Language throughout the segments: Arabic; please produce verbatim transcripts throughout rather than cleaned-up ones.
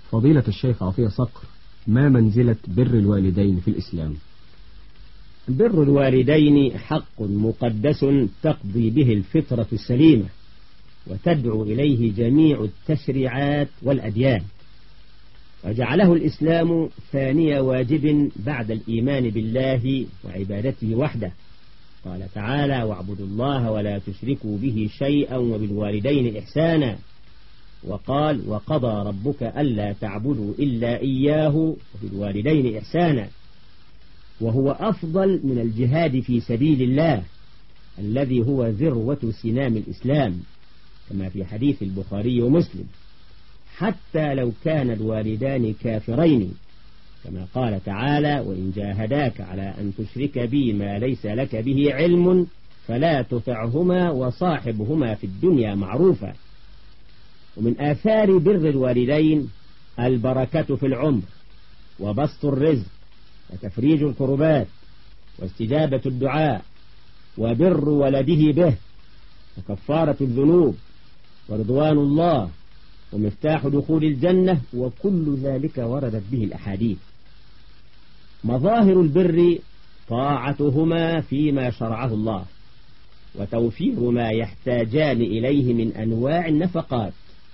فضيلة الشيخ عطية صقر، ما منزلة بر الوالدين في الإسلام؟ بر الوالدين حق مقدس تقضي به الفطرة السليمة، وتدعو إليه جميع التشريعات والأديان، وجعله الإسلام ثاني واجب بعد الإيمان بالله وعبادته وحده. قال تعالى: واعبدوا الله ولا تشركوا به شيئا وبالوالدين إحسانا. وقال: وقضى ربك ألا تعبدوا إلا إياه وبالوالدين إحسانا. وهو أفضل من الجهاد في سبيل الله الذي هو ذروة سنام الإسلام، كما في حديث البخاري ومسلم: حتى لو كان الوالدان كافرين، كما قال تعالى: وإن جاهداك على أن تشرك بي ما ليس لك به علم فلا تطعهما وصاحبهما في الدنيا معروفا. ومن آثار بر الوالدين البركة في العمر، وبسط الرزق، وتفريج الكربات، واستجابة الدعاء، وبر ولده به، وكفارة الذنوب، ورضوان الله، ومفتاح دخول الجنة، وكل ذلك وردت به الأحاديث. مظاهر البر طاعتهما فيما شرعه الله، وتوفير ما يحتاجان إليه من أنواع النفقات،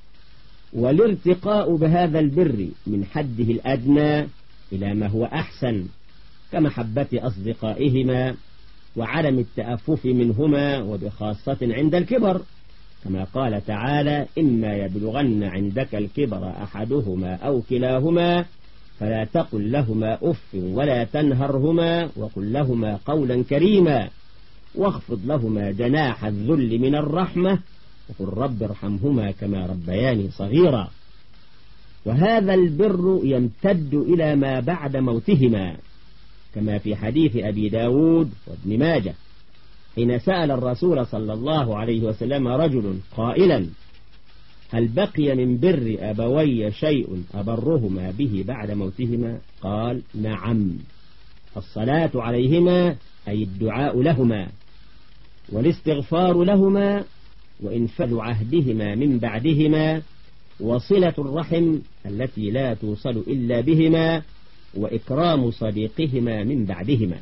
والارتقاء بهذا البر من حده الأدنى إلى ما هو أحسن، كمحبة أصدقائهما وعدم التأفف منهما، وبخاصة عند الكبر، كما قال تعالى: إما يبلغن عندك الكبر أحدهما أو كلاهما فلا تقل لهما أف ولا تنهرهما وقل لهما قولا كريما واخفض لهما جناح الذل من الرحمة وقل رب ارحمهما كما ربياني صغيرا. وهذا البر يمتد إلى ما بعد موتهما، كما في حديث أبي داود وابن ماجه حين سأل الرسول صلى الله عليه وسلم رجل قائلا: هل بقي من بر أبوي شيء أبرهما به بعد موتهما؟ قال: نعم، الصلاة عليهما، أي الدعاء لهما، والاستغفار لهما، وإنفاذ عهدهما من بعدهما، وصلة الرحم التي لا توصل إلا بهما، وإكرام صديقهما من بعدهما،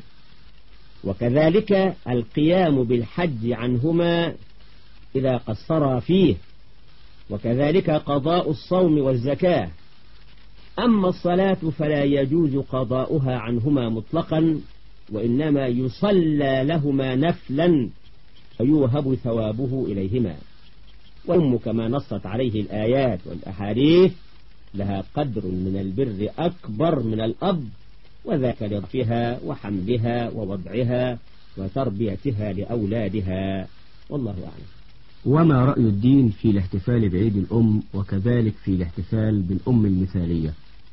وكذلك القيام بالحج عنهما إذا قصرا فيه، وكذلك قضاء الصوم والزكاة. أما الصلاة فلا يجوز قضاؤها عنهما مطلقا، وإنما يصلى لهما نفلا فيوهب ثوابه إليهما. وأم كما نصت عليه الآيات والأحاديث لها قدر من البر أكبر من الأب، وذاك لضعفها وحملها ووضعها وتربيتها لأولادها، والله أعلم. وما رأي الدين في الاحتفال بعيد الأم، وكذلك في الاحتفال بالأم المثالية؟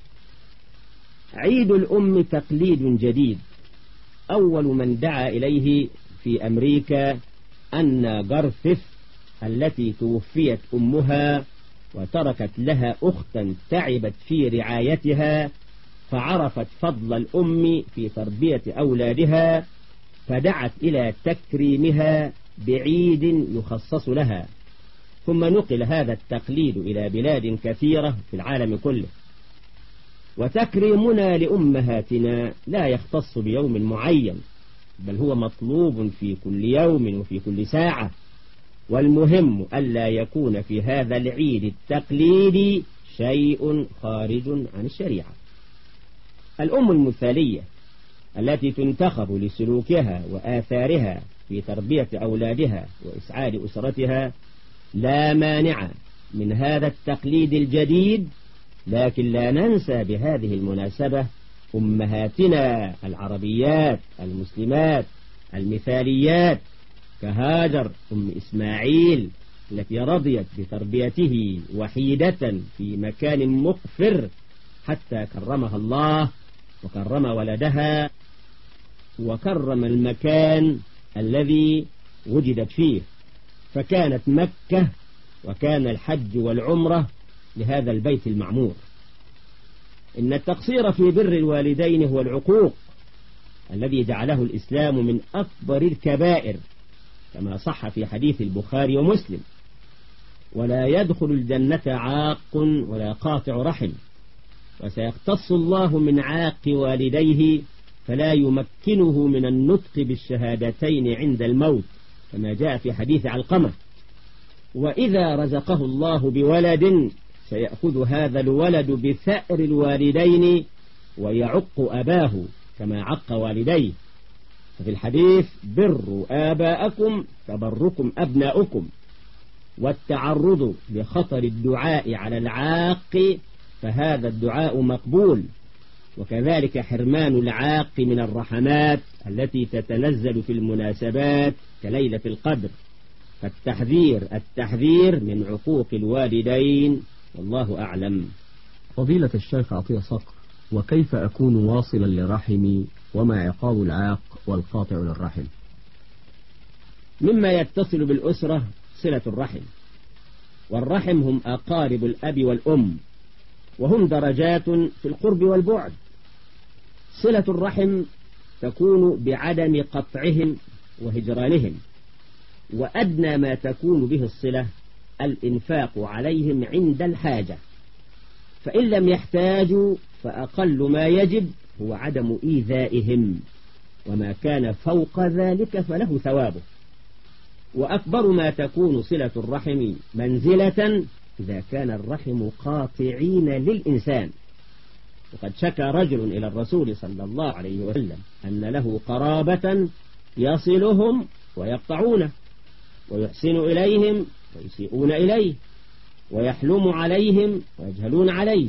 عيد الأم تقليد جديد، أول من دعا إليه في أمريكا أن جارثيث التي توفيت أمها وتركت لها أختا تعبت في رعايتها، فعرفت فضل الأم في تربية أولادها، فدعت إلى تكريمها بعيد يخصص لها. ثم نقل هذا التقليد إلى بلاد كثيرة في العالم كله. وتكريمنا لأمهاتنا لا يختص بيوم معين، بل هو مطلوب في كل يوم وفي كل ساعة، والمهم ألا يكون في هذا العيد التقليدي شيء خارج عن الشريعة. الأم المثالية التي تنتخب لسلوكها وآثارها في تربية أولادها وإسعاد أسرتها لا مانع من هذا التقليد الجديد، لكن لا ننسى بهذه المناسبة أمهاتنا العربيات المسلمات المثاليات، كهاجر أم إسماعيل التي رضيت بتربيته وحيدة في مكان مقفر حتى كرمها الله وكرم ولدها وكرم المكان الذي وجدت فيه، فكانت مكة وكان الحج والعمرة لهذا البيت المعمور. إن التقصير في بر الوالدين هو العقوق الذي جعله الإسلام من أكبر الكبائر، كما صح في حديث البخاري ومسلم: ولا يدخل الجنة عاق ولا قاطع رحم. وسيقتص الله من عاق والديه فلا يمكنه من النطق بالشهادتين عند الموت كما جاء في حديث علقمة. وإذا رزقه الله بولد سيأخذ هذا الولد بثأر الوالدين ويعق أباه كما عق والديه. ففي الحديث: بروا آباءكم تبركم أبناؤكم. والتعرض لخطر الدعاء على العاق فهذا الدعاء مقبول، وكذلك حرمان العاق من الرحمات التي تتنزل في المناسبات كليلة القدر. فالتحذير التحذير من عقوق الوالدين، والله أعلم. فضيلة الشيخ عطية صقر، وكيف أكون واصلا لرحمي وما عقاب العاق والقاطع للرحم؟ مما يتصل بالأسرة صلة الرحم، والرحم هم أقارب الأب والأم، وهم درجات في القرب والبعد. صلة الرحم تكون بعدم قطعهم وهجرانهم، وأدنى ما تكون به الصلة الإنفاق عليهم عند الحاجة، فإن لم يحتاجوا فأقل ما يجب هو عدم إيذائهم، وما كان فوق ذلك فله ثوابه. وأكبر ما تكون صلة الرحم منزلة إذا كان الرحم قاطعين للإنسان. وقد شكى رجل إلى الرسول صلى الله عليه وسلم أن له قرابة يصلهم ويقطعونه، ويحسن إليهم ويسيئون إليه، ويحلم عليهم ويجهلون عليه،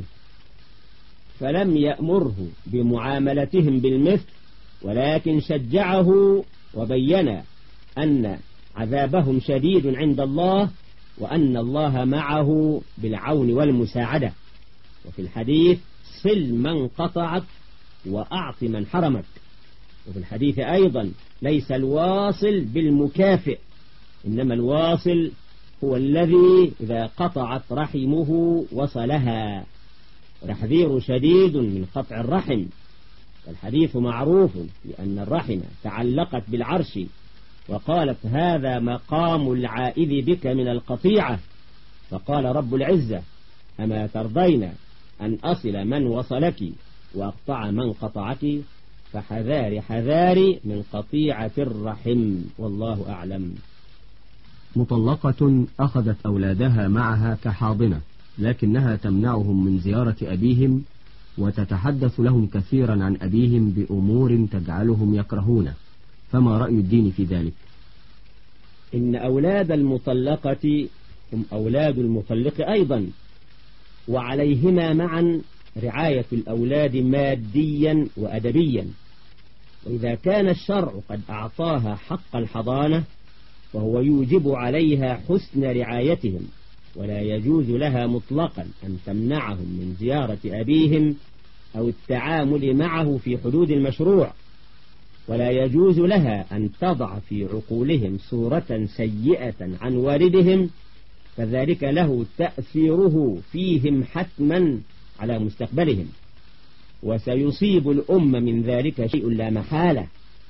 فلم يأمره بمعاملتهم بالمثل، ولكن شجعه وبين أن عذابهم شديد عند الله، وأن الله معه بالعون والمساعدة. وفي الحديث: صل من قطعك وأعط من حرمك. وفي الحديث أيضا: ليس الواصل بالمكافئ، إنما الواصل هو الذي إذا قطعت رحمه وصلها. تحذير شديد من قطع الرحم، والحديث معروف لأن الرحم تعلقت بالعرش، وقالت: هذا مقام العائذ بك من القطيعة. فقال رب العزة: أما ترضين أن أصل من وصلك وأقطع من قطعك؟ فحذار حذاري من قطيعة الرحم، والله أعلم. مطلقة أخذت أولادها معها كحاضنة، لكنها تمنعهم من زيارة أبيهم وتتحدث لهم كثيرا عن أبيهم بأمور تجعلهم يكرهونه، فما رأي الدين في ذلك؟ إن أولاد المطلقة هم أولاد المطلق أيضا، وعليهما معا رعاية الأولاد ماديا وأدبيا. وإذا كان الشرع قد أعطاها حق الحضانة فهو يوجب عليها حسن رعايتهم، ولا يجوز لها مطلقا أن تمنعهم من زيارة أبيهم أو التعامل معه في حدود المشروع، ولا يجوز لها أن تضع في عقولهم صورة سيئة عن والدهم، فذلك له تأثيره فيهم حتما على مستقبلهم، وسيصيب الأمة من ذلك شيء لا محالة.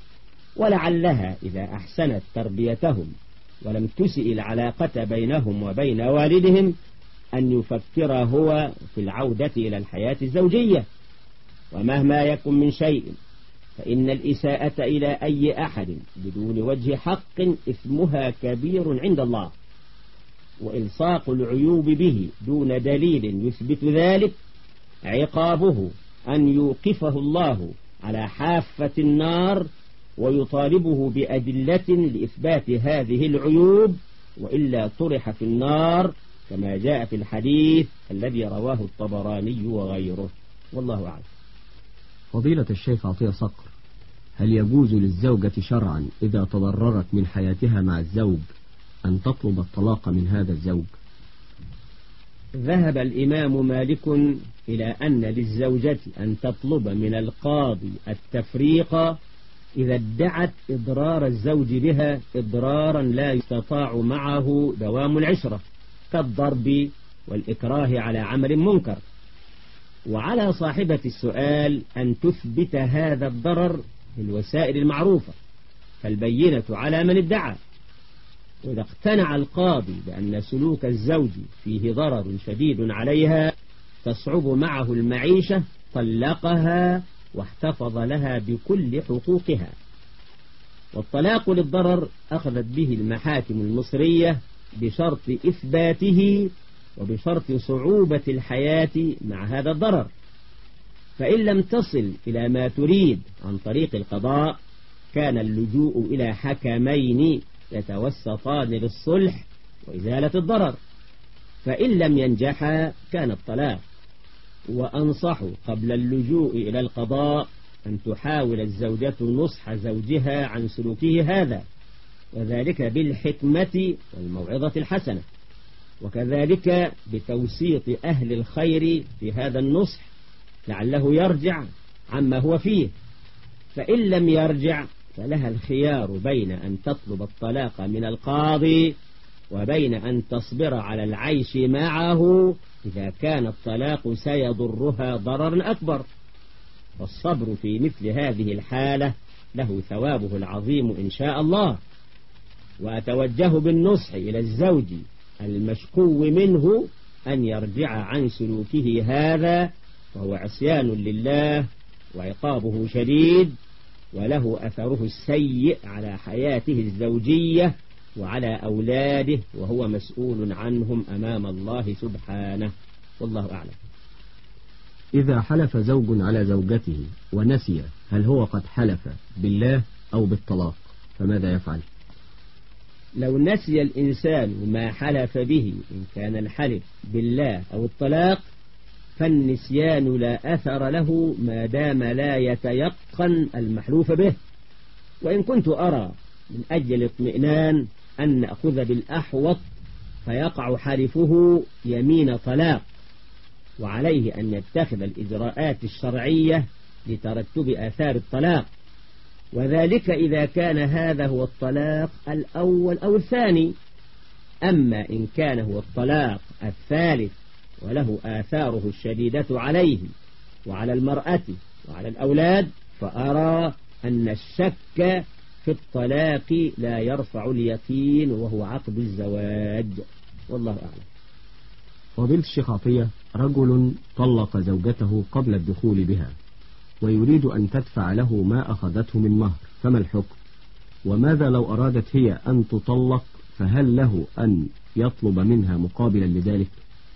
ولعلها إذا أحسنت تربيتهم ولم تسئ العلاقة بينهم وبين والدهم أن يفكر هو في العودة إلى الحياة الزوجية. ومهما يكن من شيء فإن الإساءة إلى أي أحد بدون وجه حق إثمها كبير عند الله، وإلصاق العيوب به دون دليل يثبت ذلك عقابه أن يوقفه الله على حافة النار ويطالبه بأدلة لإثبات هذه العيوب، وإلا طرح في النار كما جاء في الحديث الذي رواه الطبراني وغيره، والله أعلم. فضيلة الشيخ عطية صقر، هل يجوز للزوجة شرعا إذا تضررت من حياتها مع الزوج أن تطلب الطلاق من هذا الزوج؟ ذهب الإمام مالك إلى أن للزوجة أن تطلب من القاضي التفريق إذا ادعت إضرار الزوج بها إضرارا لا يستطاع معه دوام العشرة، كالضرب والإكراه على عمل منكر. وعلى صاحبة السؤال أن تثبت هذا الضرر بالوسائل المعروفة، فالبينة على من ادعى. وإذا اقتنع القاضي بأن سلوك الزوج فيه ضرر شديد عليها تصعب معه المعيشة طلقها واحتفظ لها بكل حقوقها. والطلاق للضرر أخذت به المحاكم المصرية بشرط إثباته وبشرط صعوبة الحياة مع هذا الضرر، فإن لم تصل إلى ما تريد عن طريق القضاء كان اللجوء إلى حكمين يتوسطان للصلح وإزالة الضرر، فإن لم ينجحا كان الطلاق. وأنصح قبل اللجوء إلى القضاء أن تحاول الزوجة نصح زوجها عن سلوكه هذا، وذلك بالحكمة والموعظة الحسنة، وكذلك بتوسيط أهل الخير في هذا النصح لعله يرجع عما هو فيه. فإن لم يرجع فلها الخيار بين أن تطلب الطلاق من القاضي وبين أن تصبر على العيش معه إذا كان الطلاق سيضرها ضررا أكبر. والصبر في مثل هذه الحالة له ثوابه العظيم إن شاء الله. وأتوجه بالنصح إلى الزوج المشكو منه أن يرجع عن سلوكه هذا، وهو عصيان لله وعقابه شديد، وله أثره السيء على حياته الزوجية وعلى أولاده، وهو مسؤول عنهم أمام الله سبحانه، والله أعلم. إذا حلف زوج على زوجته ونسي هل هو قد حلف بالله أو بالطلاق فماذا يفعل؟ لو نسي الإنسان ما حلف به إن كان الحلف بالله أو الطلاق فالنسيان لا أثر له ما دام لا يتيقن المحلوف به. وإن كنت أرى من أجل الاطمئنان أن نأخذ بالأحوط فيقع حلفه يمين طلاق، وعليه أن يتخذ الإجراءات الشرعية لترتب آثار الطلاق، وذلك إذا كان هذا هو الطلاق الأول أو الثاني. أما إن كان هو الطلاق الثالث وله آثاره الشديدة عليه وعلى المرأة وعلى الأولاد فأرى أن الشك في الطلاق لا يرفع اليقين وهو عقد الزواج، والله أعلم. فضيلة الشيخ عطية، رجل طلق زوجته قبل الدخول بها ويريد أن تدفع له ما أخذته من مهر، فما الحكم؟ وماذا لو أرادت هي أن تطلق فهل له أن يطلب منها مقابلا لذلك؟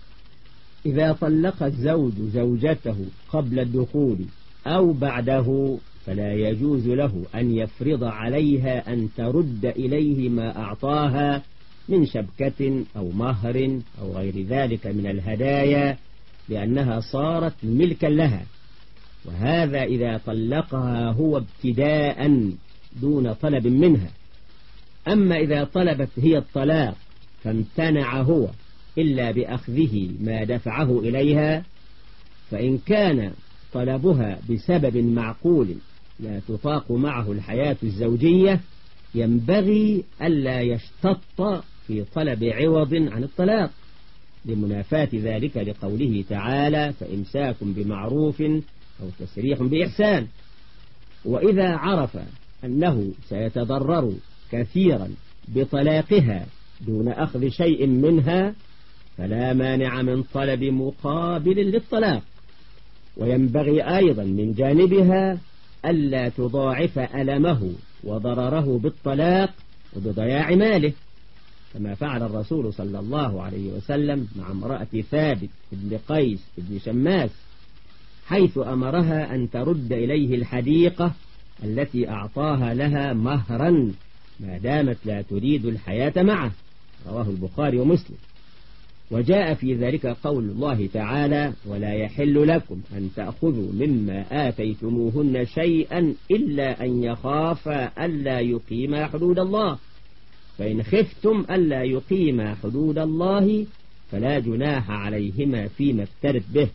إذا طلق الزوج زوجته قبل الدخول أو بعده فلا يجوز له أن يفرض عليها أن ترد إليه ما أعطاها من شبكة أو مهر أو غير ذلك من الهدايا، لأنها صارت ملكا لها، وهذا إذا طلقها هو ابتداء دون طلب منها. أما إذا طلبت هي الطلاق فامتنع هو إلا بأخذه ما دفعه إليها، فإن كان طلبها بسبب معقول لا تطاق معه الحياة الزوجية ينبغي ألا يشتط في طلب عوض عن الطلاق، لمنافاة ذلك لقوله تعالى: فإمساك بمعروف أو تسريح بإحسان. وإذا عرف أنه سيتضرر كثيرا بطلاقها دون أخذ شيء منها فلا مانع من طلب مقابل للطلاق. وينبغي أيضا من جانبها ألا تضاعف ألمه وضرره بالطلاق وبضياع ماله، كما فعل الرسول صلى الله عليه وسلم مع امرأة ثابت بن قيس بن شماس، حيث أمرها أن ترد إليه الحديقة التي أعطاها لها مهرا ما دامت لا تريد الحياة معه، رواه البخاري ومسلم. وجاء في ذلك قول الله تعالى: ولا يحل لكم أن تأخذوا مما آتيتموهن شيئا إلا أن يخافا ألا يقيما حدود الله، فإن خفتم ألا يقيما حدود الله فلا جناح عليهما فيما افترت به.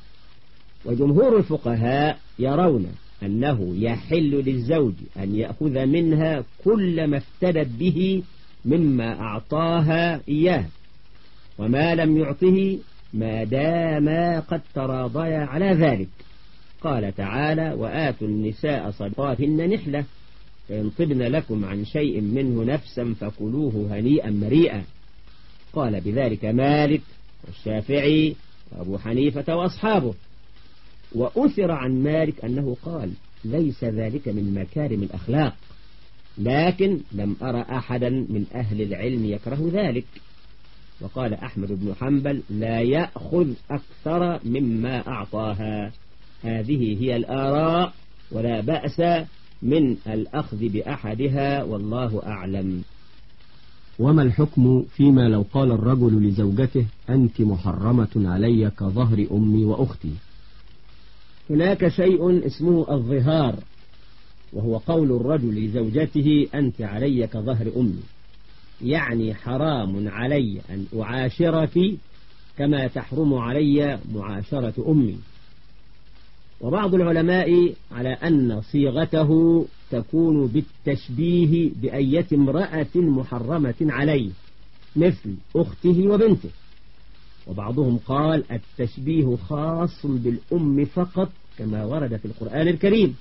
وجمهور الفقهاء يرون أنه يحل للزوج أن يأخذ منها كل ما افتدت به مما أعطاها إياه، وما لم يعطه ما دام قد تراضيا على ذلك. قال تعالى: وآتوا النساء صدقاتهن نحلة فإن طبن لكم عن شيء منه نفسا فكلوه هنيئا مريئا. قال بذلك مالك والشافعي وأبو حنيفة وأصحابه. وأثر عن مالك أنه قال ليس ذلك من مكارم الأخلاق، لكن لم أرى أحدا من أهل العلم يكره ذلك. وقال أحمد بن حنبل لا يأخذ أكثر مما أعطاها. هذه هي الآراء ولا بأس من الأخذ بأحدها والله أعلم. وما الحكم فيما لو قال الرجل لزوجته أنت محرمة علي كظهر أمي وأختي؟ هناك شيء اسمه الظهار، وهو قول الرجل لزوجته أنت علي كظهر أمي، يعني حرام علي أن أعاشرك كما تحرم علي معاشرة أمي. وبعض العلماء على أن صيغته تكون بالتشبيه بأية امرأة محرمة عليه مثل أخته وبنته. وبعضهم قال التشبيه خاص بالأم فقط كما ورد في القرآن الكريم.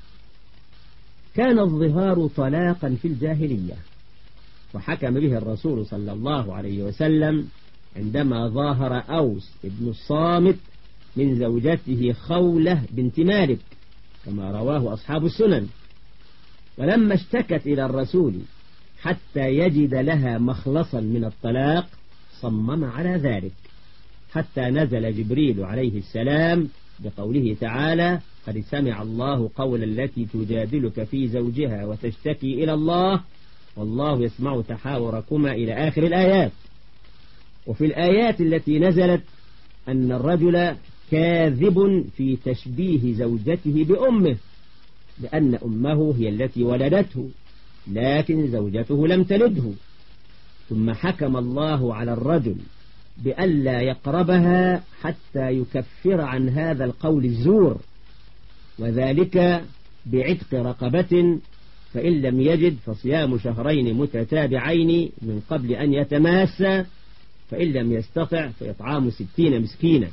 كان الظهار طلاقا في الجاهلية، وحكم به الرسول صلى الله عليه وسلم عندما ظاهر أوس ابن الصامت من زوجته خولة بنت مالك كما رواه أصحاب السنن. ولما اشتكت إلى الرسول حتى يجد لها مخلصا من الطلاق صمم على ذلك، حتى نزل جبريل عليه السلام بقوله تعالى قد سمع الله قول التي تجادلك في زوجها وتشتكي إلى الله والله يسمع تحاوركما إلى آخر الآيات. وفي الآيات التي نزلت أن الرجل كاذب في تشبيه زوجته بأمه، لأن أمه هي التي ولدته لكن زوجته لم تلده. ثم حكم الله على الرجل بألا يقربها حتى يكفر عن هذا القول الزور، وذلك بعتق رقبة، فإن لم يجد فصيام شهرين متتابعين من قبل أن يتماسى، فإن لم يستطع فإطعام ستين مسكينا.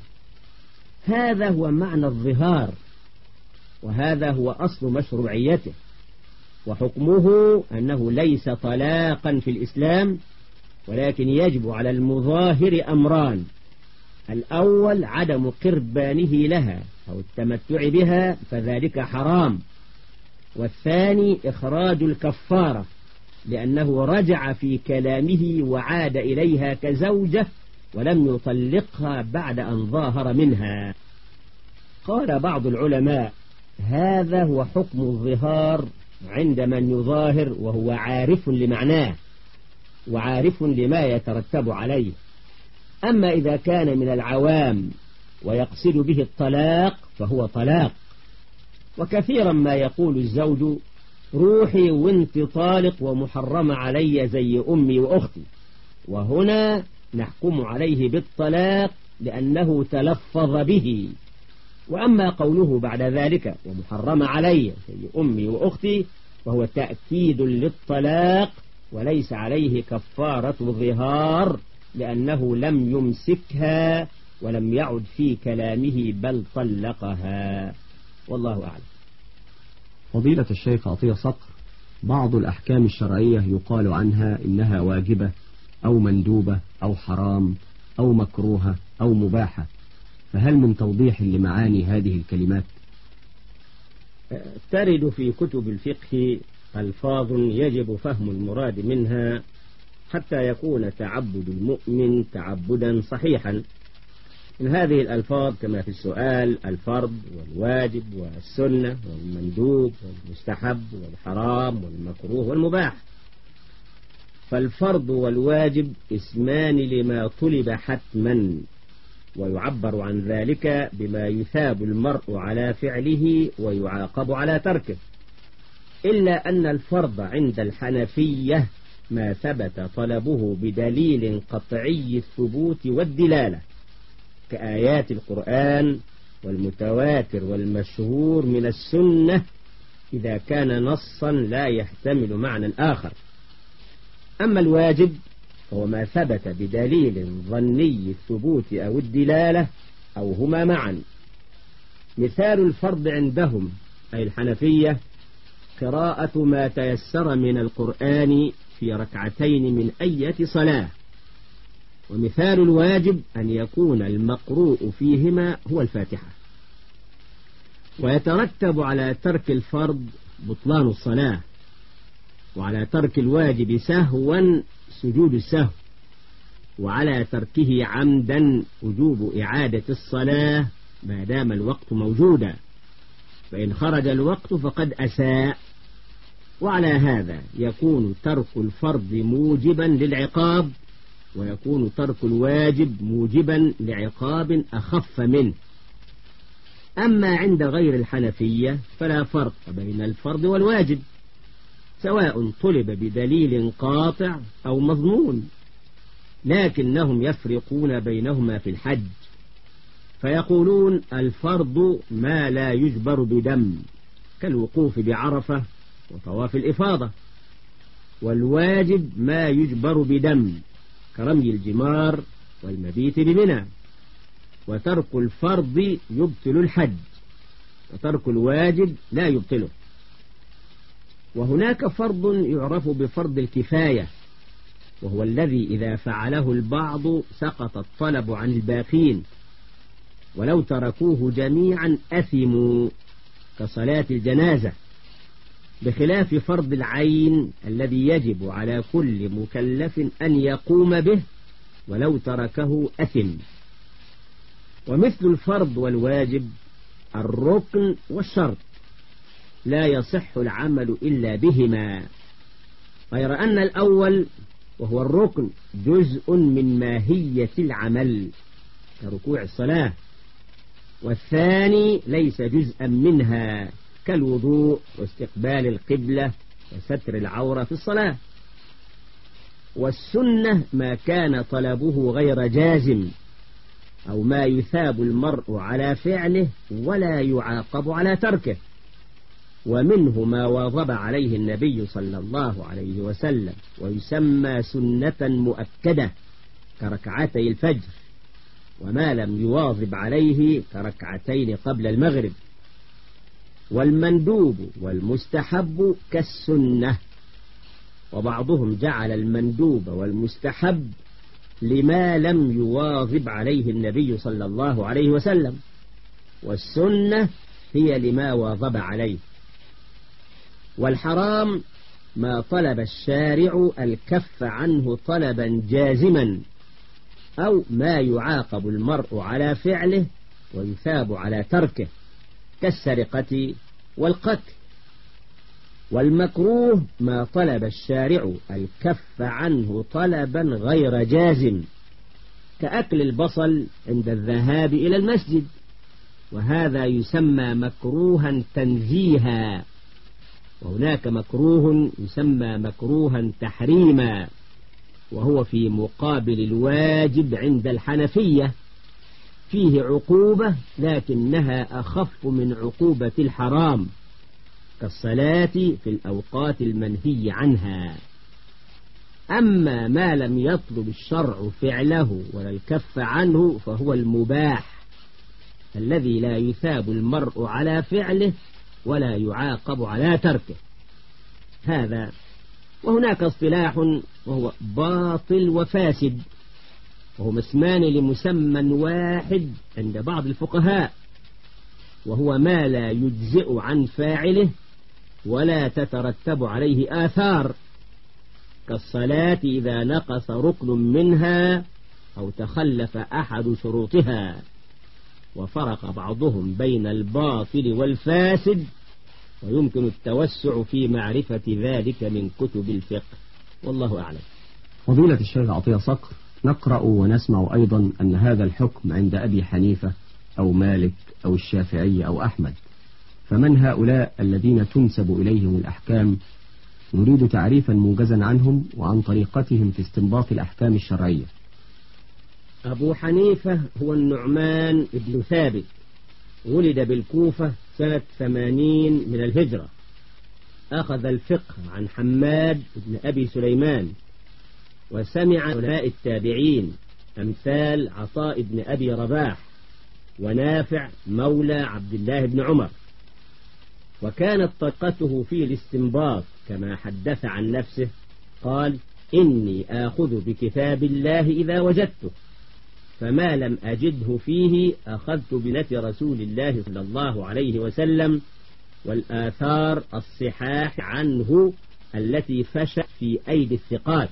هذا هو معنى الظهار، وهذا هو أصل مشروعيته. وحكمه أنه ليس طلاقا في الإسلام، ولكن يجب على المظاهر أمران: الأول عدم قربانه لها أو التمتع بها فذلك حرام، والثاني إخراج الكفارة لأنه رجع في كلامه وعاد إليها كزوجة ولم يطلقها بعد أن ظاهر منها. قال بعض العلماء هذا هو حكم الظهار عند من يظاهر وهو عارف لمعناه وعارف لما يترتب عليه. أما إذا كان من العوام ويقصد به الطلاق فهو طلاق. وكثيرا ما يقول الزوج روحي وانت طالق ومحرم علي زي أمي وأختي، وهنا نحكم عليه بالطلاق لأنه تلفظ به. وأما قوله بعد ذلك ومحرم علي زي أمي وأختي فهو تأكيد للطلاق وليس عليه كفارة ظهار، لأنه لم يمسكها ولم يعد في كلامه بل طلقها. والله أعلم. فضيلة الشيخ عطية صقر، بعض الأحكام الشرعية يقال عنها إنها واجبة أو مندوبة أو حرام أو مكروهة أو مباحة، فهل من توضيح لمعاني هذه الكلمات؟ ترد في كتب الفقه ألفاظ يجب فهم المراد منها حتى يكون تعبد المؤمن تعبدا صحيحا. من هذه الألفاظ كما في السؤال الفرض والواجب والسنة والمندوب والمستحب والحرام والمكروه والمباح. فالفرض والواجب اسمان لما طلب حتما، ويعبر عن ذلك بما يثاب المرء على فعله ويعاقب على تركه، إلا أن الفرض عند الحنفية ما ثبت طلبه بدليل قطعي الثبوت والدلالة كآيات القرآن والمتواتر والمشهور من السنة إذا كان نصا لا يحتمل معنى آخر. أما الواجب هو ما ثبت بدليل ظني الثبوت أو الدلالة أو هما معا. مثال الفرض عندهم أي الحنفية قراءة ما تيسر من القرآن في ركعتين من أية صلاة، ومثال الواجب أن يكون المقروء فيهما هو الفاتحة. ويترتب على ترك الفرض بطلان الصلاة، وعلى ترك الواجب سهوا سجود السهو، وعلى تركه عمدا وجوب إعادة الصلاة ما دام الوقت موجودا، فإن خرج الوقت فقد أساء. وعلى هذا يكون ترك الفرض موجبا للعقاب، ويكون ترك الواجب موجبا لعقاب أخف منه. أما عند غير الحنفية فلا فرق بين الفرض والواجب، سواء طلب بدليل قاطع أو مظنون، لكنهم يفرقون بينهما في الحج، فيقولون الفرض ما لا يجبر بدم كالوقوف بعرفة وطواف الإفاضة، والواجب ما يجبر بدم كرمي الجمار والمبيت بمنى. وترك الفرض يبطل الحج، وترك الواجب لا يبطله. وهناك فرض يعرف بفرض الكفاية، وهو الذي إذا فعله البعض سقط الطلب عن الباقين، ولو تركوه جميعا أثموا كصلاة الجنازة، بخلاف فرض العين الذي يجب على كل مكلف أن يقوم به، ولو تركه أثم. ومثل الفرض والواجب الركن والشرط، لا يصح العمل إلا بهما، غير أن الأول وهو الركن جزء من ماهية العمل كركوع الصلاة، والثاني ليس جزءا منها كالوضوء واستقبال القبلة وستر العورة في الصلاة. والسنة ما كان طلبه غير جازم، أو ما يثاب المرء على فعله ولا يعاقب على تركه، ومنه ما واظب عليه النبي صلى الله عليه وسلم ويسمى سنة مؤكدة كركعتي الفجر، وما لم يواظب عليه كركعتين قبل المغرب. والمندوب والمستحب كالسنة، وبعضهم جعل المندوب والمستحب لما لم يواظب عليه النبي صلى الله عليه وسلم، والسنة هي لما واظب عليه. والحرام ما طلب الشارع الكف عنه طلبا جازما، أو ما يعاقب المرء على فعله ويثاب على تركه كالسرقة والقتل. والمكروه ما طلب الشارع الكف عنه طلبا غير جازم كأكل البصل عند الذهاب إلى المسجد، وهذا يسمى مكروها تنزيها. وهناك مكروه يسمى مكروها تحريما، وهو في مقابل الواجب عند الحنفية، فيه عقوبة لكنها أخف من عقوبة الحرام كالصلاة في الأوقات المنهي عنها. أما ما لم يطلب الشرع فعله ولا الكف عنه فهو المباح الذي لا يثاب المرء على فعله ولا يعاقب على تركه. هذا. وهناك اصطلاح وهو باطل وفاسد، وهما اسمان لمسمى واحد عند بعض الفقهاء، وهو ما لا يجزئ عن فاعله ولا تترتب عليه آثار، كالصلاة إذا نقص ركن منها أو تخلف أحد شروطها. وفرق بعضهم بين الباطل والفاسد، ويمكن التوسع في معرفة ذلك من كتب الفقه، والله أعلم. فضيلة الشيخ عطية صقر، نقرأ ونسمع أيضا أن هذا الحكم عند أبي حنيفة أو مالك أو الشافعي أو أحمد، فمن هؤلاء الذين تنسب إليهم الأحكام؟ نريد تعريفا موجزا عنهم وعن طريقتهم في استنباط الأحكام الشرعية. أبو حنيفة هو النعمان بن ثابت، ولد بالكوفة سنة ثمانين من الهجرة، أخذ الفقه عن حماد بن أبي سليمان، وسمع علماء التابعين أمثال عطاء بن أبي رباح ونافع مولى عبد الله بن عمر، وكانت طريقته في الاستنباط كما حدث عن نفسه قال: إني آخذ بكتاب الله إذا وجدته، فما لم أجده فيه أخذت بنة رسول الله صلى الله عليه وسلم والآثار الصحاح عنه التي فشت في أيدي الثقات.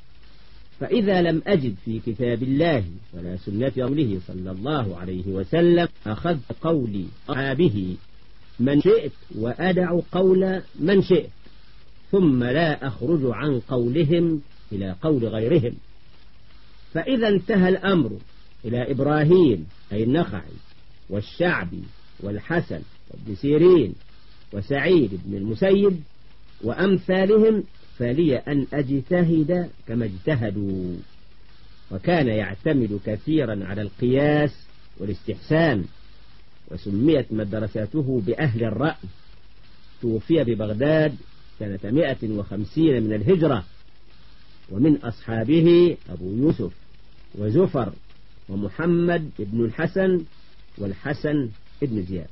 فإذا لم أجد في كتاب الله ولا سنة رسوله صلى الله عليه وسلم أخذت قولي أصحابه من شئت وأدع قول من شئت، ثم لا أخرج عن قولهم إلى قول غيرهم. فإذا انتهى الأمر إلى إبراهيم أي النخعي والشعبي والحسن وابن سيرين وسعيد بن المسيب وأمثالهم فلي أن أجتهد كما اجتهدوا. وكان يعتمد كثيرا على القياس والاستحسان، وسميت مدرساته بأهل الرأي. توفي ببغداد سنة مئة وخمسين من الهجرة، ومن أصحابه أبو يوسف وزفر ومحمد بن الحسن والحسن بن زياد.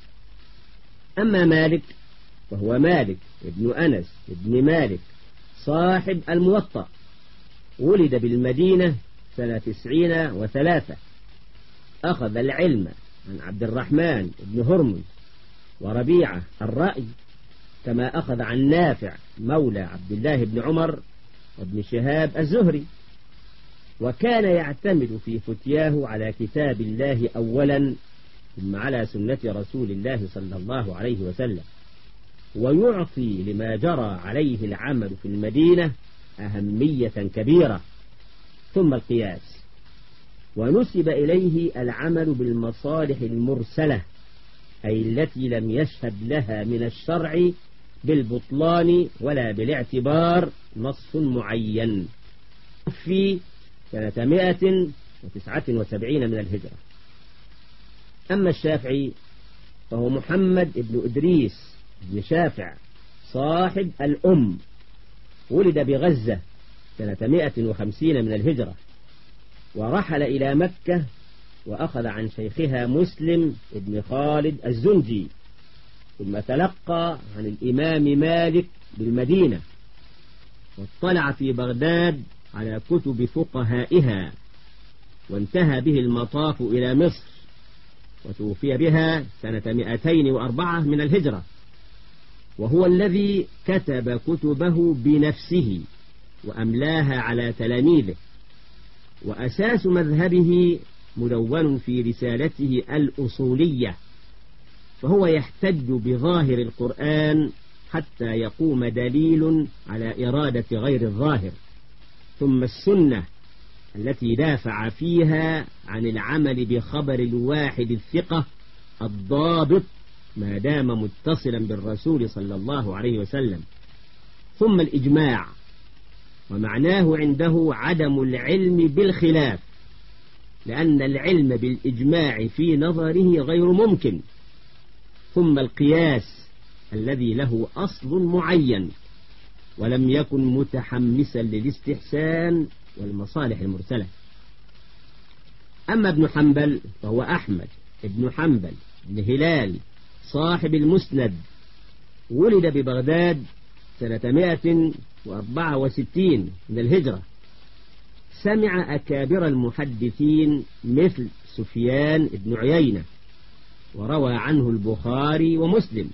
أما مالك وهو مالك ابن أنس ابن مالك صاحب الموطأ، ولد بالمدينة سنة تسعين وثلاثة. أخذ العلم عن عبد الرحمن بن هرمز وربيعة الرأي، كما أخذ عن نافع مولى عبد الله بن عمر وابن شهاب الزهري. وكان يعتمد في فتياه على كتاب الله أولا، ثم على سنة رسول الله صلى الله عليه وسلم، ويعطي لما جرى عليه العمل في المدينة أهمية كبيرة، ثم القياس. ونسب إليه العمل بالمصالح المرسلة، أي التي لم يشهد لها من الشرع بالبطلان ولا بالاعتبار نص معين. في سنة مئة وتسعة وسبعين من الهجرة. أما الشافعي فهو محمد بن إدريس بن شافع صاحب الأم، ولد بغزة سنة مئة وخمسين من الهجرة، ورحل إلى مكة وأخذ عن شيخها مسلم بن خالد الزنجي، ثم تلقى عن الإمام مالك بالمدينة، واطلع في بغداد على كتب فقهائها، وانتهى به المطاف إلى مصر، وتوفي بها سنة مئتين وأربعة من الهجرة. وهو الذي كتب كتبه بنفسه وأملاها على تلاميذه، وأساس مذهبه مدون في رسالته الأصولية، فهو يحتج بظاهر القرآن حتى يقوم دليل على إرادة غير الظاهر، ثم السنة التي دافع فيها عن العمل بخبر الواحد الثقة الضابط ما دام متصلا بالرسول صلى الله عليه وسلم، ثم الإجماع، ومعناه عنده عدم العلم بالخلاف، لأن العلم بالإجماع في نظره غير ممكن، ثم القياس الذي له أصل معين ولم يكن متحمسا للاستحسان والمصالح المرسلة. أما ابن حنبل فهو أحمد ابن حنبل بن هلال صاحب المسند، ولد ببغداد سنة مئة وأربعة وستين من الهجرة. سمع أكابر المحدثين مثل سفيان بن عيينة، وروى عنه البخاري ومسلم،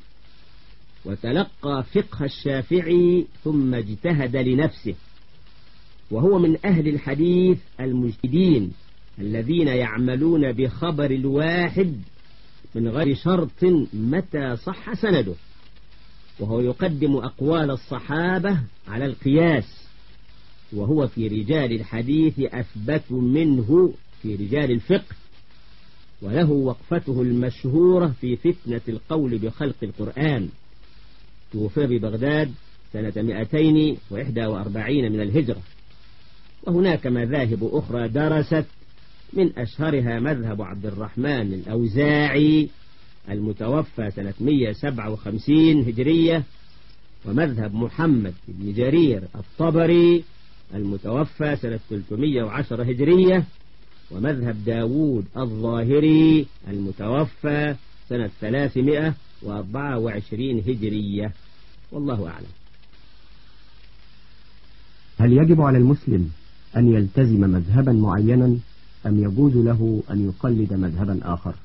وتلقى فقه الشافعي ثم اجتهد لنفسه. وهو من أهل الحديث المجتهدين الذين يعملون بخبر الواحد من غير شرط متى صح سنده، وهو يقدم أقوال الصحابة على القياس، وهو في رجال الحديث أثبت منه في رجال الفقه، وله وقفته المشهورة في فتنة القول بخلق القرآن. توفي ببغداد سنة مئتين وإحدى وأربعين من الهجرة. وهناك مذاهب أخرى درست، من أشهرها مذهب عبد الرحمن الأوزاعي المتوفى سنة مئة وسبعة وخمسين هجرية، ومذهب محمد بن جرير الطبري المتوفى سنة ثلاثمئة وعشرة هجرية، ومذهب داود الظاهري المتوفى سنة ثلاثمئة وأربعة وعشرين هجرية. والله أعلم. هل يجب على المسلم أن يلتزم مذهبا معينا أم يجوز له أن يقلد مذهبا آخر؟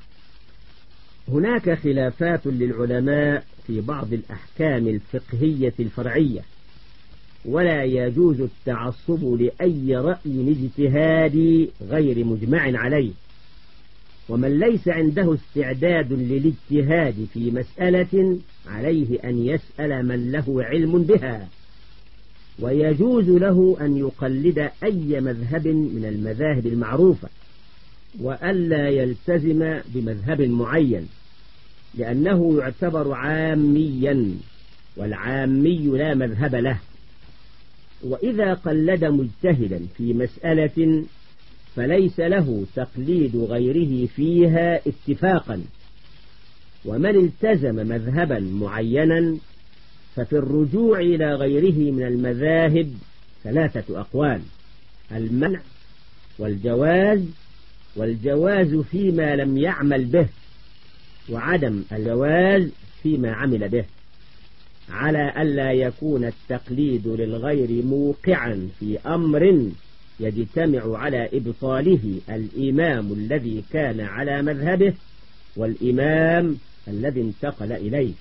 هناك خلافات للعلماء في بعض الأحكام الفقهية الفرعية، ولا يجوز التعصب لأي رأي اجتهادي غير مجمع عليه. ومن ليس عنده استعداد للاجتهاد في مسألة عليه أن يسأل من له علم بها، ويجوز له أن يقلد أي مذهب من المذاهب المعروفة، وألا يلتزم بمذهب معين، لأنه يعتبر عاميا، والعامي لا مذهب له. وإذا قلد مجتهدا في مسألة فليس له تقليد غيره فيها اتفاقا. ومن التزم مذهبا معينا ففي الرجوع إلى غيره من المذاهب ثلاثة أقوال: المنع، والجواز، والجواز فيما لم يعمل به، وعدم الجواز فيما عمل به، على ألا يكون التقليد للغير موقعا في أمر يجتمع على إبطاله الإمام الذي كان على مذهبه والإمام الذي انتقل إليه.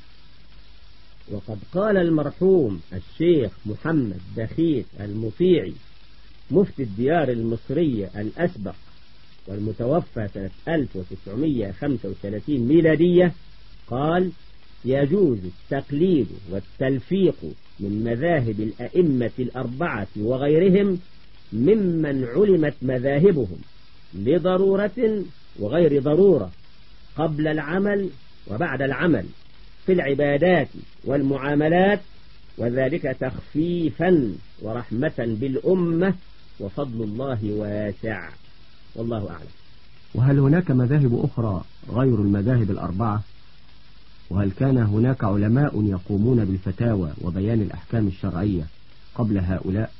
وقد قال المرحوم الشيخ محمد دخيت المطيعي مفتي الديار المصرية الأسبق والمتوفى سنة ألف وتسعمائة وخمسة وثلاثين ميلادية، قال: يجوز التقليد والتلفيق من مذاهب الأئمة الأربعة وغيرهم ممن علمت مذاهبهم لضرورة وغير ضرورة، قبل العمل وبعد العمل، في العبادات والمعاملات، وذلك تخفيفا ورحمة بالأمة، وفضل الله واسع، والله أعلم. وهل هناك مذاهب أخرى غير المذاهب الأربعة؟ وهل كان هناك علماء يقومون بالفتاوى وبيان الأحكام الشرعية قبل هؤلاء؟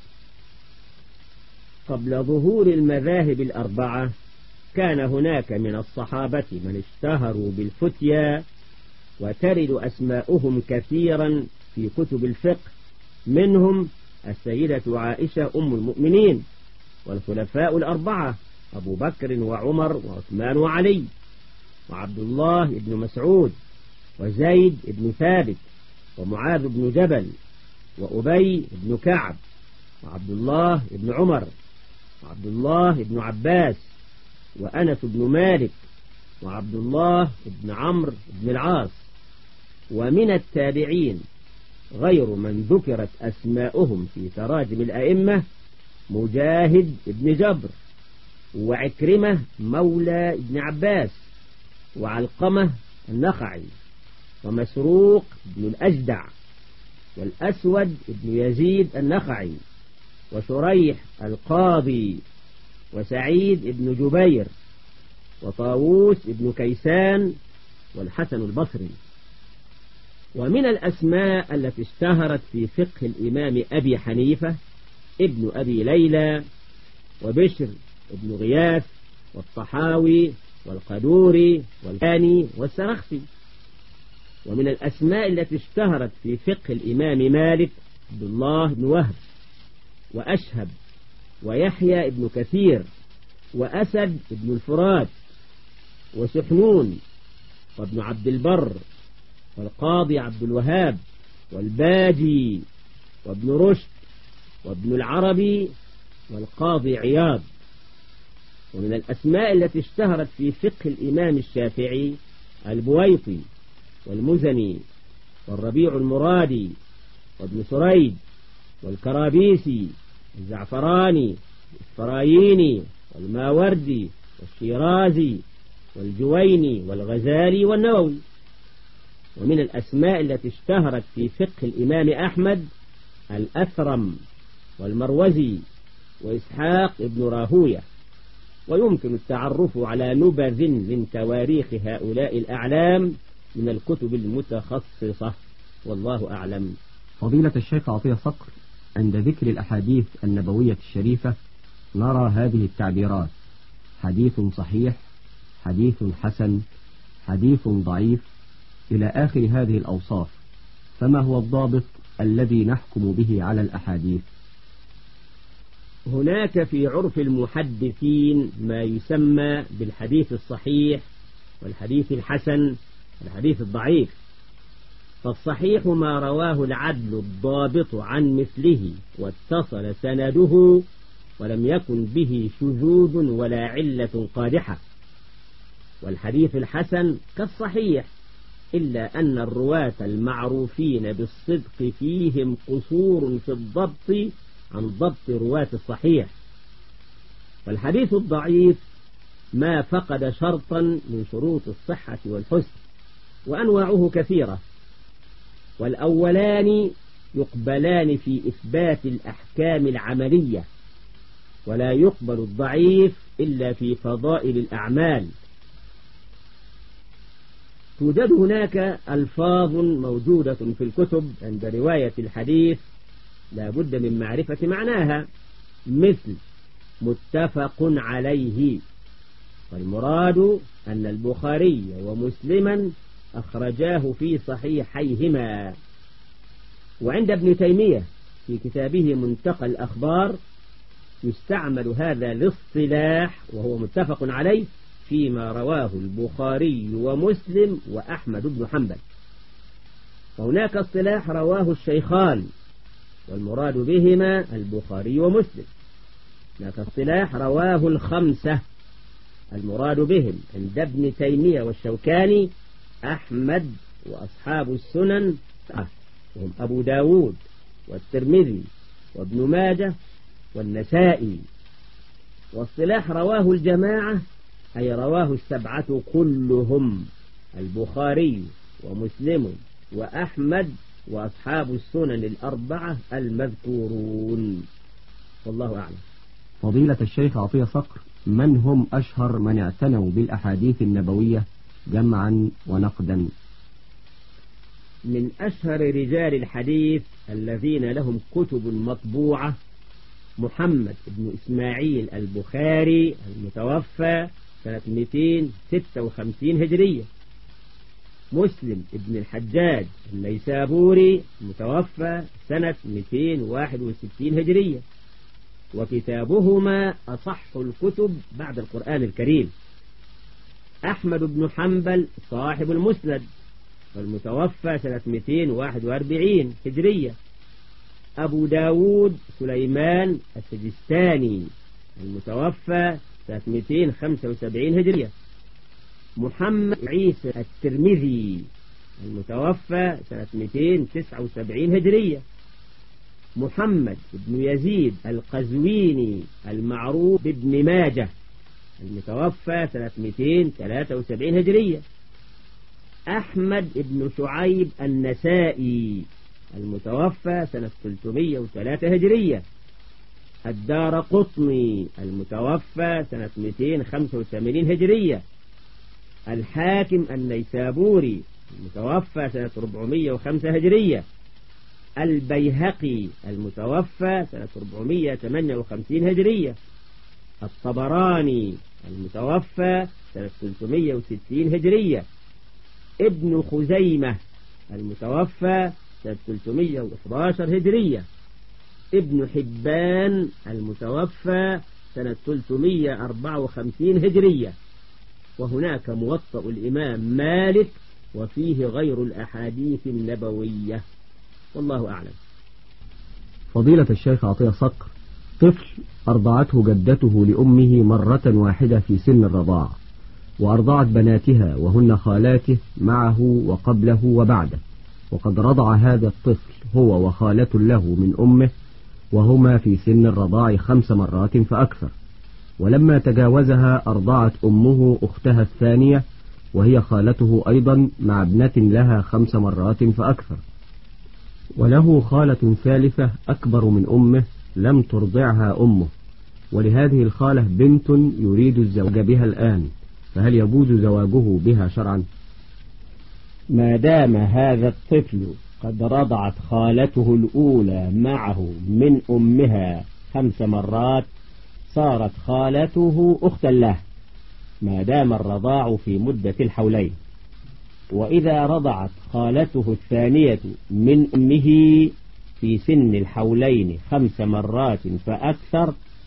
قبل ظهور المذاهب الأربعة كان هناك من الصحابة من اشتهروا بالفتيا، وترد أسماؤهم كثيرا في كتب الفقه، منهم السيدة عائشة أم المؤمنين، والخلفاء الأربعة أبو بكر وعمر وعثمان وعلي، وعبد الله بن مسعود، وزيد بن ثابت، ومعاذ بن جبل، وأبي بن كعب، وعبد الله بن عمر، وعبد الله بن عباس، وأنس بن مالك، وعبد الله بن عمرو بن العاص. ومن التابعين غير من ذكرت أسماؤهم في تراجم الأئمة مجاهد بن جبر، وعكرمة مولى ابن عباس، وعلقمة النخعي، ومسروق بن الأجدع، والأسود بن يزيد النخعي، وشريح القاضي، وسعيد بن جبير، وطاووس بن كيسان، والحسن البصري. ومن الأسماء التي اشتهرت في فقه الإمام أبي حنيفة ابن أبي ليلى، وبشر بن غياث، والطحاوي، والقدوري، والكاني، والسرخسي. ومن الأسماء التي اشتهرت في فقه الإمام مالك عبد الله بن وهب، وأشهب، ويحيى بن كثير، وأسد بن الفرات، وسحنون، وابن عبد البر، والقاضي عبد الوهاب، والباجي، وابن رشد، وابن العربي، والقاضي عياض. ومن الأسماء التي اشتهرت في فقه الإمام الشافعي البويطي، والمزني، والربيع المرادي، وابن سريد، والكرابيسي، الزعفراني، والفراييني، والماوردي، والشيرازي، والجويني، والغزالي، والنووي. ومن الأسماء التي اشتهرت في فقه الإمام أحمد الأثرم، والمروزي، وإسحاق ابن راهوية. ويمكن التعرف على نبذ من تواريخ هؤلاء الأعلام من الكتب المتخصصة، والله أعلم. فضيلة الشيخ عطية صقر، عند ذكر الأحاديث النبوية الشريفة نرى هذه التعبيرات: حديث صحيح، حديث حسن، حديث ضعيف، إلى آخر هذه الأوصاف، فما هو الضابط الذي نحكم به على الأحاديث؟ هناك في عرف المحدثين ما يسمى بالحديث الصحيح والحديث الحسن والحديث الضعيف. فالصحيح ما رواه العدل الضابط عن مثله واتصل سنده ولم يكن به شذوذ ولا علة قادحة. والحديث الحسن كالصحيح إلا أن الرواة المعروفين بالصدق فيهم قصور في الضبط عن ضبط رواة الصحيح. والحديث الضعيف ما فقد شرطا من شروط الصحة والحسن، وأنواعه كثيرة. والأولان يقبلان في إثبات الأحكام العملية، ولا يقبل الضعيف إلا في فضائل الأعمال. توجد هناك ألفاظ موجودة في الكتب عند رواية الحديث لا بد من معرفة معناها، مثل متفق عليه، والمراد أن البخاري ومسلما أخرجاه في صحيحيهما. وعند ابن تيمية في كتابه منتقى الأخبار يستعمل هذا الاصطلاح وهو متفق عليه فيما رواه البخاري ومسلم وأحمد بن حنبل. وهناك اصطلاح رواه الشيخان والمراد بهما البخاري ومسلم. هناك اصطلاح رواه الخمسة المراد بهم عند ابن تيمية والشوكاني أحمد وأصحاب السنن وهم أبو داود والترمذي وابن ماجه والنسائي. واصطلاح رواه الجماعة أي رواه السبعة كلهم، البخاري ومسلم وأحمد وأصحاب السنن الأربعة المذكورون. والله أعلم. فضيلة الشيخ عطية صقر، من هم أشهر من اعتنوا بالأحاديث النبوية جمعا ونقدا؟ من أشهر رجال الحديث الذين لهم كتب مطبوعة محمد بن إسماعيل البخاري المتوفى سنة مئتين وستة وخمسين هجرية، مسلم بن الحجاج النيسابوري المتوفى سنة مئتين وواحد وستين هجرية، وكتابهما أصح الكتب بعد القرآن الكريم. أحمد بن حنبل صاحب المسند والمتوفى سنة مئتين وواحد وأربعين هجرية. أبو داود سليمان السجستاني المتوفى سنة مئتين وخمسة وسبعين هجرية. محمد عيسى الترمذي المتوفى سنة مئتين وتسعة وسبعين هجرية. محمد بن يزيد القزويني المعروف بابن ماجه المتوفى سنة مئتين وثلاثة وسبعين هجرية. أحمد بن شعيب النسائي المتوفى سنة ثلاثمئة وثلاثة هجرية. الدارقطني المتوفى سنة مئتين وخمسة وثمانين هجرية. الحاكم النيسابوري المتوفى سنة أربعمئة وخمسة هجرية. البيهقي المتوفى سنة أربعمئة وثمانية وخمسين هجرية. الطبراني المتوفى سنة ثلاثمئة وستين هجرية. ابن خزيمة المتوفى سنة ثلاثمئة وأحد عشر هجرية. ابن حبان المتوفى سنة ثلاثمئة وأربعة وخمسين هجرية. وهناك موطأ الإمام مالك وفيه غير الأحاديث النبوية. والله أعلم. فضيلة الشيخ عطية صقر، طفل أرضعته جدته لأمه مرة واحدة في سن الرضاع، وأرضعت بناتها وهن خالاته معه وقبله وبعده، وقد رضع هذا الطفل هو وخالة له من أمه وهما في سن الرضاع خمس مرات فأكثر، ولما تجاوزها أرضعت أمه أختها الثانية وهي خالته أيضا مع ابنة لها خمس مرات فأكثر، وله خالة ثالثة أكبر من أمه لم ترضعها أمه، ولهذه الخالة بنت يريد الزواج بها الآن، فهل يجوز زواجه بها شرعا؟ ما دام هذا الطفل قد رضعت خالته الأولى معه من أمها خمس مرات صارت خالته أختا له ما دام الرضاع في مدة الحولين. وإذا رضعت خالته الثانية من أمه في سن الحولين خمس مرات فأكثر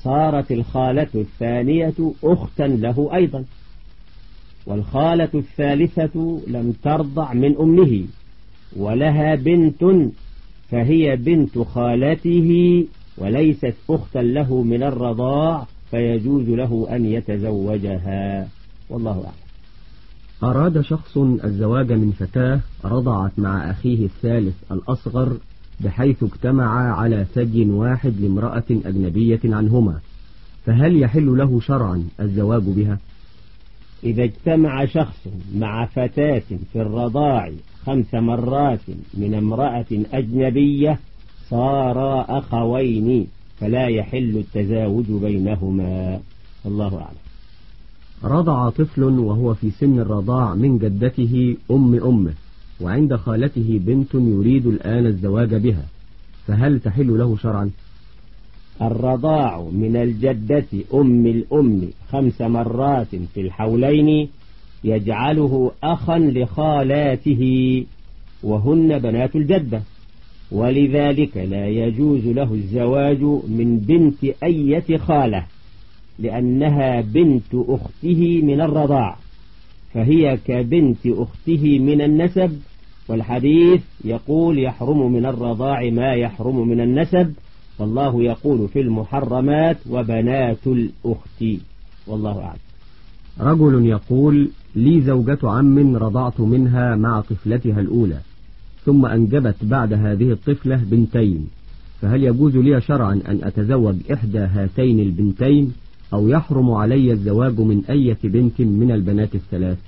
صارت الخالة الثانية أختا له أيضا. والخالة الثالثة لم ترضع من أمه ولها بنت فهي بنت خالته وليست أختا له من الرضاع فيجوز له أن يتزوجها. والله أعلم. أراد شخص الزواج من فتاة رضعت مع أخيه الثالث الأصغر بحيث اجتمعا على ثدي واحد لامرأة أجنبية عنهما، فهل يحل له شرعا الزواج بها؟ إذا اجتمع شخص مع فتاة في الرضاع خمس مرات من امرأة أجنبية صارا أخوين فلا يحل التزاوج بينهما. الله أعلم. رضع طفل وهو في سن الرضاع من جدته أم أمه، وعند خالته بنت يريد الآن الزواج بها، فهل تحل له شرعا؟ الرضاع من الجدة أم الأم خمس مرات في الحولين يجعله أخا لخالاته وهن بنات الجدة، ولذلك لا يجوز له الزواج من بنت أية خالة لأنها بنت أخته من الرضاع، فهي كبنت أخته من النسب، والحديث يقول يحرم من الرضاع ما يحرم من النسب، والله يقول في المحرمات وبنات الأخت. والله أعلم. رجل يقول لي زوجة عم رضعت منها مع طفلتها الأولى ثم أنجبت بعد هذه الطفلة بنتين، فهل يجوز لي شرعا أن أتزوج إحدى هاتين البنتين أو يحرم علي الزواج من أي بنت من البنات الثلاث؟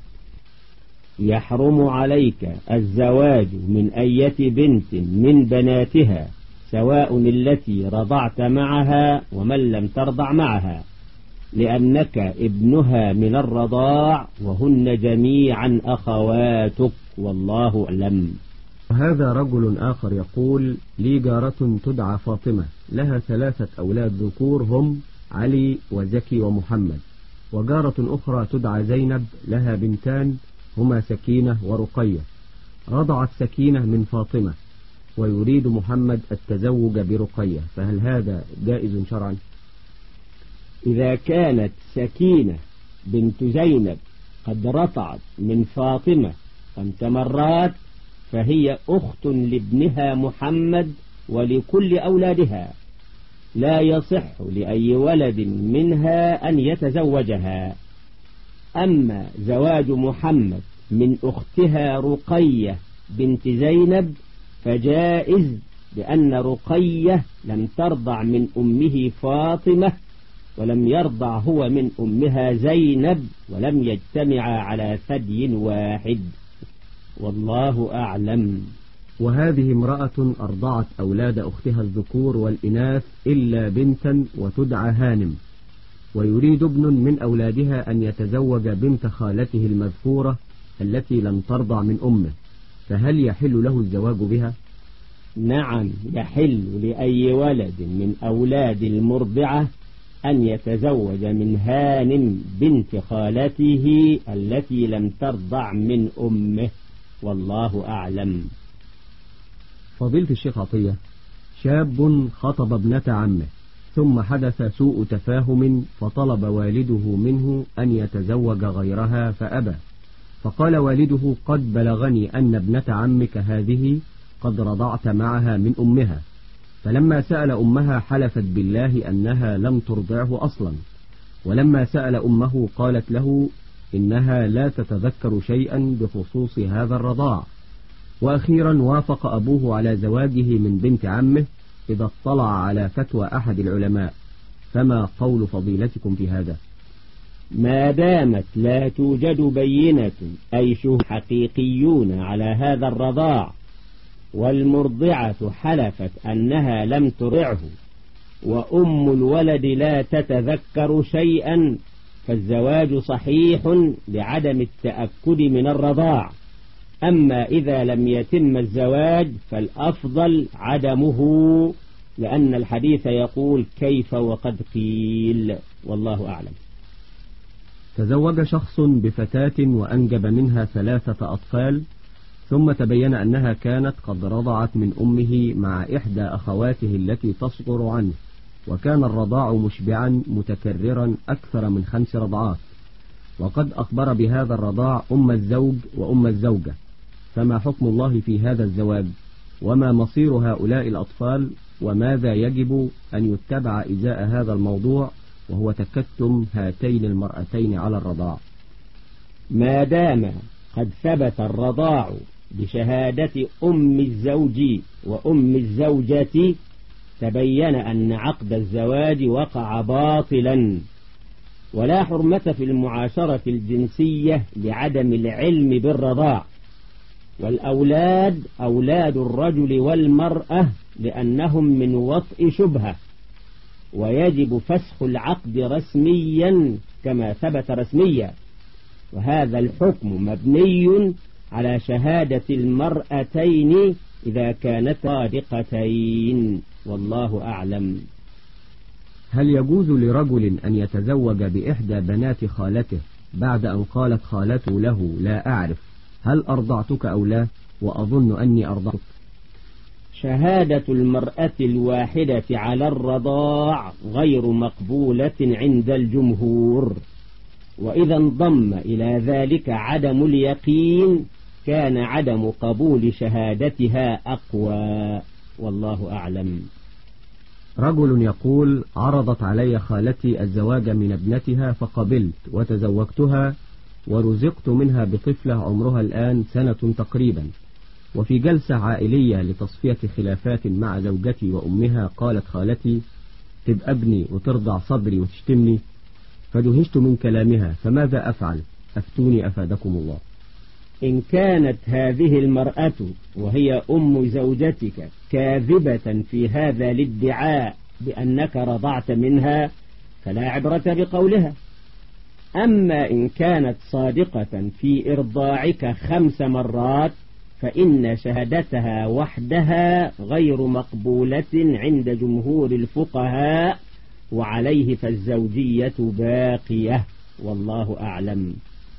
يحرم عليك الزواج من أي بنت من بناتها سواء التي رضعت معها ومن لم ترضع معها، لأنك ابنها من الرضاع وهن جميعا أخواتك. والله أعلم. هذا رجل آخر يقول لي جارة تدعى فاطمة لها ثلاثة أولاد ذكور هم علي وزكي ومحمد، وجارة أخرى تدعى زينب لها بنتان هما سكينة ورقية، رضعت سكينة من فاطمة ويريد محمد التزوج برقية، فهل هذا جائز شرعا؟ إذا كانت سكينة بنت زينب قد رضعت من فاطمة خمس مرات فهي أخت لابنها محمد ولكل أولادها، لا يصح لأي ولد منها أن يتزوجها. أما زواج محمد من أختها رقية بنت زينب فجائز، لأن رقية لم ترضع من أمه فاطمة ولم يرضع هو من أمها زينب ولم يجتمعا على ثدي واحد. والله أعلم. وهذه امرأة أرضعت أولاد أختها الذكور والإناث إلا بنتا وتدعى هانم، ويريد ابن من أولادها أن يتزوج بنت خالته المذكورة التي لم ترضع من أمه، فهل يحل له الزواج بها؟ نعم، يحل لأي ولد من أولاد المرضعة أن يتزوج من هانم بنت خالته التي لم ترضع من أمه. والله أعلم. فضيلة الشيخ عطية، شاب خطب ابنة عمه ثم حدث سوء تفاهم فطلب والده منه أن يتزوج غيرها فأبى، فقال والده قد بلغني أن ابنة عمك هذه قد رضعت معها من أمها، فلما سأل أمها حلفت بالله أنها لم ترضعه أصلا، ولما سأل أمه قالت له إنها لا تتذكر شيئا بخصوص هذا الرضاع، وأخيرا وافق أبوه على زواجه من بنت عمه إذا اطلع على فتوى أحد العلماء، فما قول فضيلتكم في هذا؟ ما دامت لا توجد بينة أي شهود حقيقيون على هذا الرضاع والمرضعة حلفت أنها لم ترضعه وأم الولد لا تتذكر شيئا فالزواج صحيح لعدم التأكد من الرضاع. أما إذا لم يتم الزواج فالأفضل عدمه، لأن الحديث يقول كيف وقد قيل. والله أعلم. تزوج شخص بفتاة وأنجب منها ثلاثة أطفال، ثم تبين أنها كانت قد رضعت من أمه مع إحدى أخواته التي تصغر عنه، وكان الرضاع مشبعا متكررا أكثر من خمس رضعات. وقد أخبر بهذا الرضاع أم الزوج وأم الزوجة، فما حكم الله في هذا الزواج؟ وما مصير هؤلاء الأطفال؟ وماذا يجب أن يتبع إزاء هذا الموضوع وهو تكتم هاتين المرأتين على الرضاع؟ ما دام قد ثبت الرضاع بشهادة أم الزوج وأم الزوجة، تبين أن عقد الزواج وقع باطلا، ولا حرمة في المعاشرة الجنسية لعدم العلم بالرضاع. والأولاد أولاد الرجل والمرأة لأنهم من وطء شبهة، ويجب فسخ العقد رسميا كما ثبت رسميا، وهذا الحكم مبني على شهادة المرأتين إذا كانتا صادقتين، والله أعلم. هل يجوز لرجل أن يتزوج بإحدى بنات خالته بعد أن قالت خالته له لا أعرف هل أرضعتك أو لا، وأظن أني أرضعتك؟ شهادة المرأة الواحدة على الرضاع غير مقبولة عند الجمهور، وإذا انضم إلى ذلك عدم اليقين كان عدم قبول شهادتها أقوى، والله أعلم. رجل يقول: عرضت علي خالتي الزواج من ابنتها فقبلت وتزوجتها ورزقت منها بطفلة عمرها الآن سنة تقريبا، وفي جلسة عائلية لتصفية خلافات مع زوجتي وأمها قالت خالتي: تبقى ابني وترضع صدري وتشتمني، فدهشت من كلامها، فماذا أفعل؟ أفتوني أفادكم الله. إن كانت هذه المرأة وهي أم زوجتك كاذبة في هذا الادعاء بأنك رضعت منها فلا عبرة بقولها. أما إن كانت صادقة في إرضاعك خمس مرات فإن شهادتها وحدها غير مقبولة عند جمهور الفقهاء، وعليه فالزوجية باقية، والله أعلم.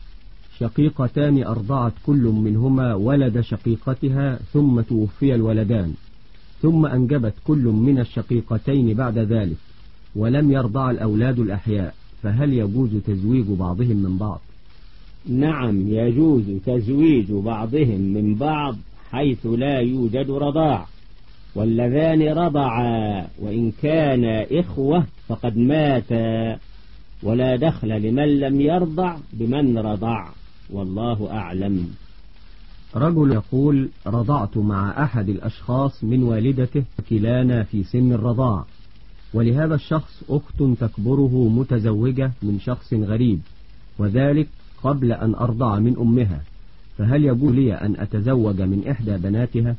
شقيقتان أرضعت كل منهما ولد شقيقتها ثم توفي الولدان، ثم أنجبت كل من الشقيقتين بعد ذلك ولم يرضع الأولاد الأحياء، فهل يجوز تزويج بعضهم من بعض؟ نعم، يجوز تزويج بعضهم من بعض حيث لا يوجد رضاع، واللذان رضعا وإن كانا إخوة فقد ماتا، ولا دخل لمن لم يرضع بمن رضع، والله أعلم. رجل يقول: رضعت مع أحد الأشخاص من والدته كلانا في سن الرضاع، ولهذا الشخص أخت تكبره متزوجة من شخص غريب، وذلك قبل أن أرضع من أمها، فهل يجوز لي أن أتزوج من إحدى بناتها؟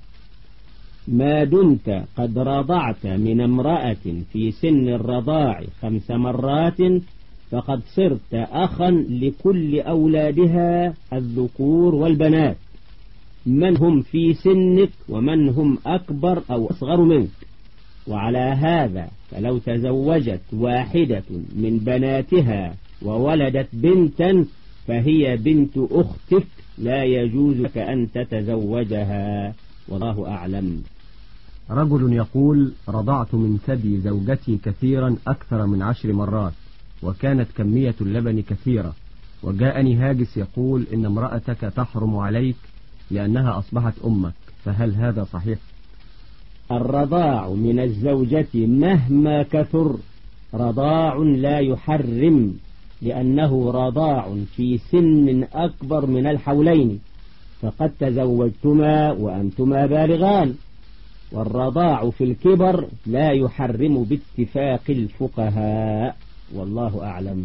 ما دمت قد رضعت من امرأة في سن الرضاع خمس مرات فقد صرت أخا لكل أولادها الذكور والبنات، من هم في سنك ومن هم أكبر أو أصغر منك. وعلى هذا فلو تزوجت واحدة من بناتها وولدت بنتا فهي بنت أختك، لا يجوز لك أن تتزوجها، والله أعلم. رجل يقول: رضعت من ثدي زوجتي كثيرا أكثر من عشر مرات، وكانت كمية اللبن كثيرة، وجاءني هاجس يقول إن امرأتك تحرم عليك لأنها أصبحت أمك، فهل هذا صحيح؟ الرضاع من الزوجة مهما كثر رضاع لا يحرم، لأنه رضاع في سن أكبر من الحولين، فقد تزوجتما وأنتما بالغان، والرضاع في الكبر لا يحرم باتفاق الفقهاء، والله أعلم.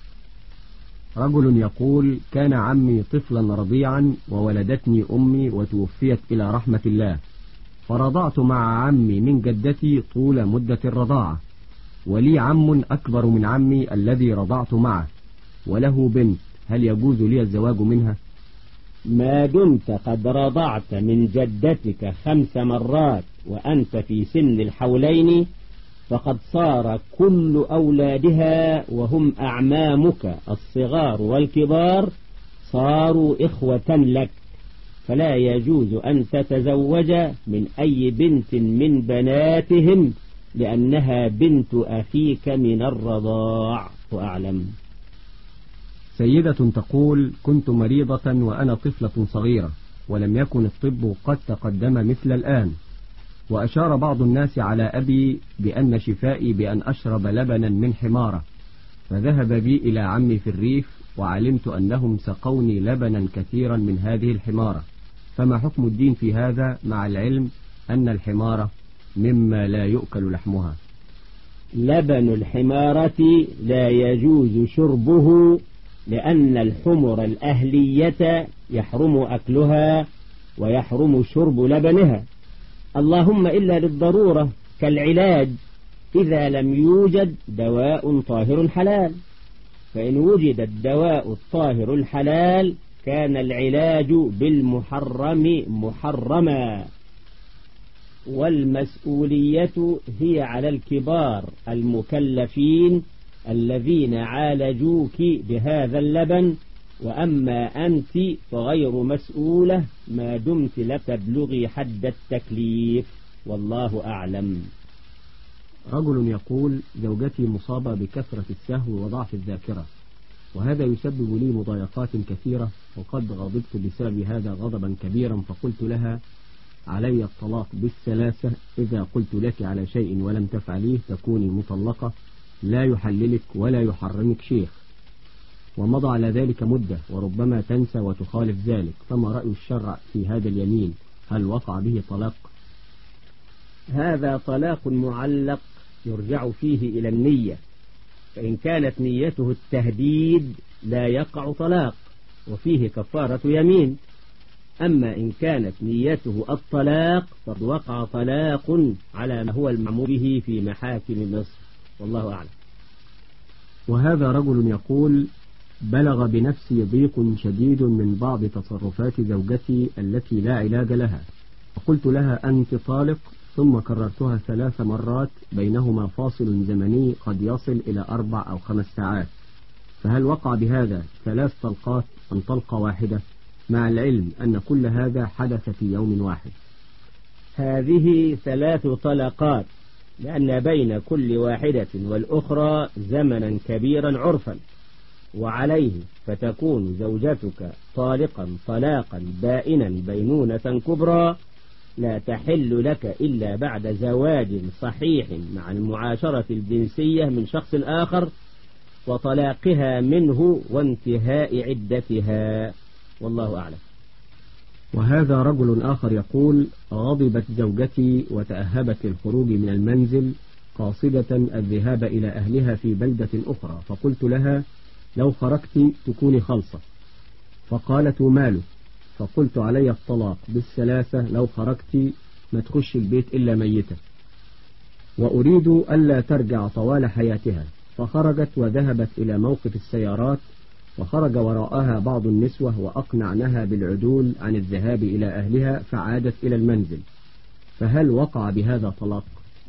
رجل يقول: كان عمي طفلا رضيعا وولدتني أمي وتوفيت إلى رحمة الله، فرضعت مع عمي من جدتي طول مدة الرضاعة، ولي عم أكبر من عمي الذي رضعت معه وله بنت، هل يجوز لي الزواج منها؟ ما دمت قد رضعت من جدتك خمس مرات وأنت في سن الحولين فقد صار كل أولادها وهم أعمامك الصغار والكبار صاروا إخوة لك، فلا يجوز أن تتزوج من أي بنت من بناتهم لأنها بنت أخيك من الرضاع. وأعلم. سيدة تقول: كنت مريضة وأنا طفلة صغيرة، ولم يكن الطب قد تقدم مثل الآن، وأشار بعض الناس على أبي بأن شفائي بأن أشرب لبنا من حمارة، فذهب بي إلى عمي في الريف، وعلمت أنهم سقوني لبنا كثيرا من هذه الحمارة، فما حكم الدين في هذا، مع العلم أن الحمارة مما لا يؤكل لحمها؟ لبن الحمارة لا يجوز شربه، لأن الحمر الأهلية يحرم أكلها ويحرم شرب لبنها، اللهم إلا للضرورة كالعلاج، إذا لم يوجد دواء طاهر حلال، فإن وجد الدواء الطاهر الحلال كان العلاج بالمحرم محرما. والمسؤولية هي على الكبار المكلفين الذين عالجوك بهذا اللبن، وأما أنت فغير مسؤولة ما دمت لا تبلغي حد التكليف، والله أعلم. رجل يقول: زوجتي مصابة بكثرة السهو وضعف الذاكرة، وهذا يسبب لي مضايقات كثيرة، وقد غضبت بسبب هذا غضبا كبيرا، فقلت لها: علي الطلاق بالثلاثة، إذا قلت لك على شيء ولم تفعليه تكوني مطلقة، لا يحللك ولا يحرمك شيخ. ومضى على ذلك مدة، وربما تنسى وتخالف ذلك، فما رأي الشرع في هذا اليمين؟ هل وقع به طلاق؟ هذا طلاق معلق يرجع فيه إلى النية، فإن كانت نيته التهديد لا يقع طلاق وفيه كفارة يمين، أما إن كانت نيته الطلاق فقد وقع طلاق على ما هو المعمول به في محاكم مصر، والله أعلم. وهذا رجل يقول: بلغ بنفسي ضيق شديد من بعض تصرفات زوجتي التي لا علاج لها، فقلت لها: أنت طالق، ثم كررتها ثلاث مرات بينهما فاصل زمني قد يصل إلى أربع أو خمس ساعات، فهل وقع بهذا ثلاث طلقات أم طلقة واحدة، مع العلم أن كل هذا حدث في يوم واحد؟ هذه ثلاث طلقات، لأن بين كل واحدة والأخرى زمنا كبيرا عرفا، وعليه فتكون زوجتك طالقا طلاقا بائنا بينونة كبرى، لا تحل لك إلا بعد زواج صحيح مع المعاشرة الجنسية من شخص آخر، وطلاقها منه وانتهاء عدتها، والله أعلم. وهذا رجل آخر يقول: غضبت زوجتي وتأهبت للخروج من المنزل قاصدة الذهاب إلى أهلها في بلدة أخرى، فقلت لها: لو خرجت تكوني خلصة، فقالت: ماله؟ فقلت: علي الطلاق بالثلاثة، لو خرجت ما تخش البيت إلا ميتة، وأريد ألا ترجع طوال حياتها. فخرجت وذهبت إلى موقف السيارات، وخرج وراءها بعض النسوة وأقنعنها بالعدول عن الذهاب إلى أهلها، فعادت إلى المنزل، فهل وقع بهذا طلاق؟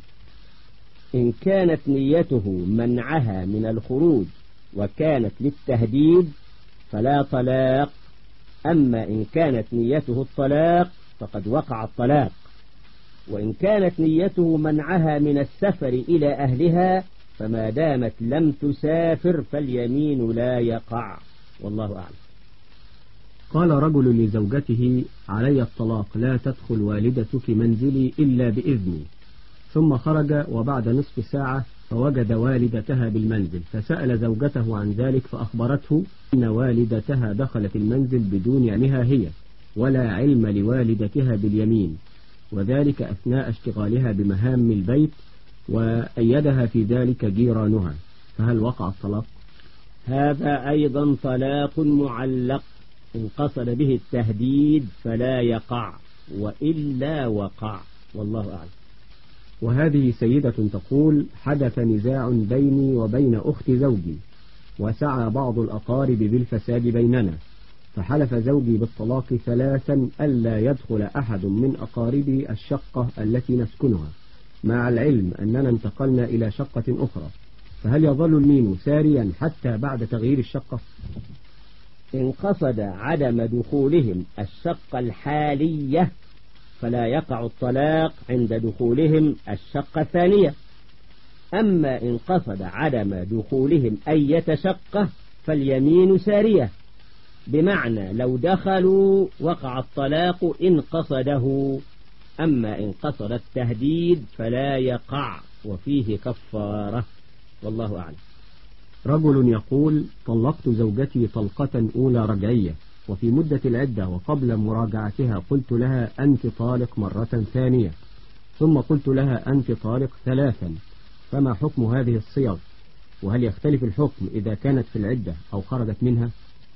إن كانت نيته منعها من الخروج وكانت للتهديد فلا طلاق، أما إن كانت نيته الطلاق فقد وقع الطلاق، وإن كانت نيته منعها من السفر إلى أهلها فما دامت لم تسافر فاليمين لا يقع، والله أعلم. قال رجل لزوجته: علي الطلاق، لا تدخل والدتك منزلي إلا بإذني، ثم خرج وبعد نصف ساعة فوجد والدتها بالمنزل، فسأل زوجته عن ذلك فأخبرته أن والدتها دخلت المنزل بدون علمها هي، ولا علم لوالدتها باليمين، وذلك أثناء اشتغالها بمهام البيت، وأيدها في ذلك جيرانها، فهل وقع الطلاق؟ هذا أيضا طلاق معلق، إن قصد به التهديد فلا يقع، وإلا وقع، والله أعلم. وهذه سيدة تقول: حدث نزاع بيني وبين أخت زوجي، وسعى بعض الأقارب بالفساد بيننا، فحلف زوجي بالطلاق ثلاثا ألا يدخل أحد من أقاربي الشقة التي نسكنها، مع العلم أننا انتقلنا إلى شقة أخرى، فهل يظل المين ساريا حتى بعد تغيير الشقة؟ إن قصد عدم دخولهم الشقة الحالية فلا يقع الطلاق عند دخولهم الشقة الثانية، أما إن قصد عدم دخولهم أية شقة فاليمين سارية، بمعنى لو دخلوا وقع الطلاق إن قصده، أما إن قصد التهديد فلا يقع وفيه كفارة، والله أعلم. رجل يقول: طلقت زوجتي طلقة أولى رجعية، وفي مدة العدة وقبل مراجعتها قلت لها أنت طالق مرة ثانية، ثم قلت لها أنت طالق ثلاثا، فما حكم هذه الصيغ؟ وهل يختلف الحكم إذا كانت في العدة أو خرجت منها؟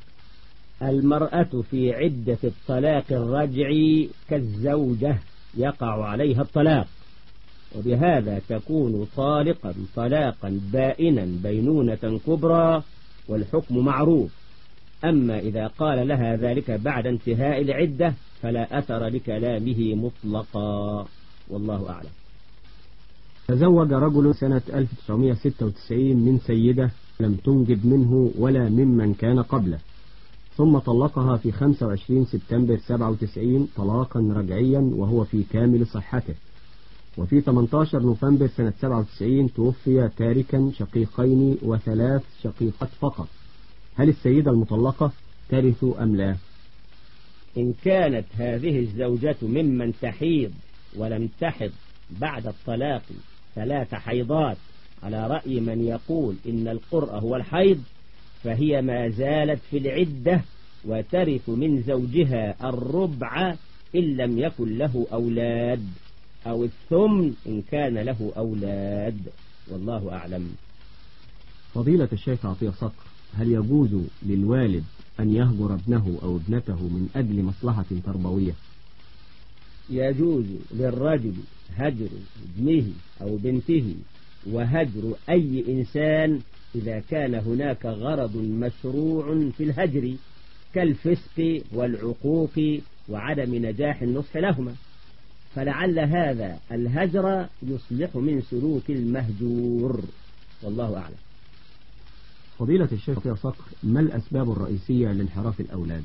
المرأة في عدة الطلاق الرجعي كالزوجة يقع عليها الطلاق، وبهذا تكون طالقا طلاقا بائنا بينونة كبرى والحكم معروف. أما إذا قال لها ذلك بعد انتهاء العدة فلا أثر لكلامه مطلقا، والله أعلم. تزوج رجل سنة ألف وتسعمائة وستة وتسعين من سيدة لم تنجب منه ولا ممن كان قبله، ثم طلقها في خمسة وعشرين سبتمبر سبعة وتسعين طلاقا رجعيا وهو في كامل صحته، وفي ثمانية عشر نوفمبر سنة سبعة وتسعين توفي تاركا شقيقين وثلاث شقيقات فقط. هل السيدة المطلقة ترث أم لا؟ إن كانت هذه الزوجة ممن تحيض ولم تحض بعد الطلاق ثلاث حيضات على رأي من يقول إن القرء هو الحيض، فهي ما زالت في العدة وترث من زوجها الربع إن لم يكن له أولاد، أو الثمن إن كان له أولاد، والله أعلم. فضيلة الشيخ عطية صقر، هل يجوز للوالد أن يهجر ابنه أو ابنته من أجل مصلحة تربوية؟ يجوز للرجل هجر ابنه أو بنته وهجر أي إنسان إذا كان هناك غرض مشروع في الهجر كالفسق والعقوق وعدم نجاح النصح لهما، فلعل هذا الهجر يصلح من سلوك المهجور، والله أعلم. فضيلة الشيخ عطية صقر، ما الأسباب الرئيسية لانحراف الأولاد؟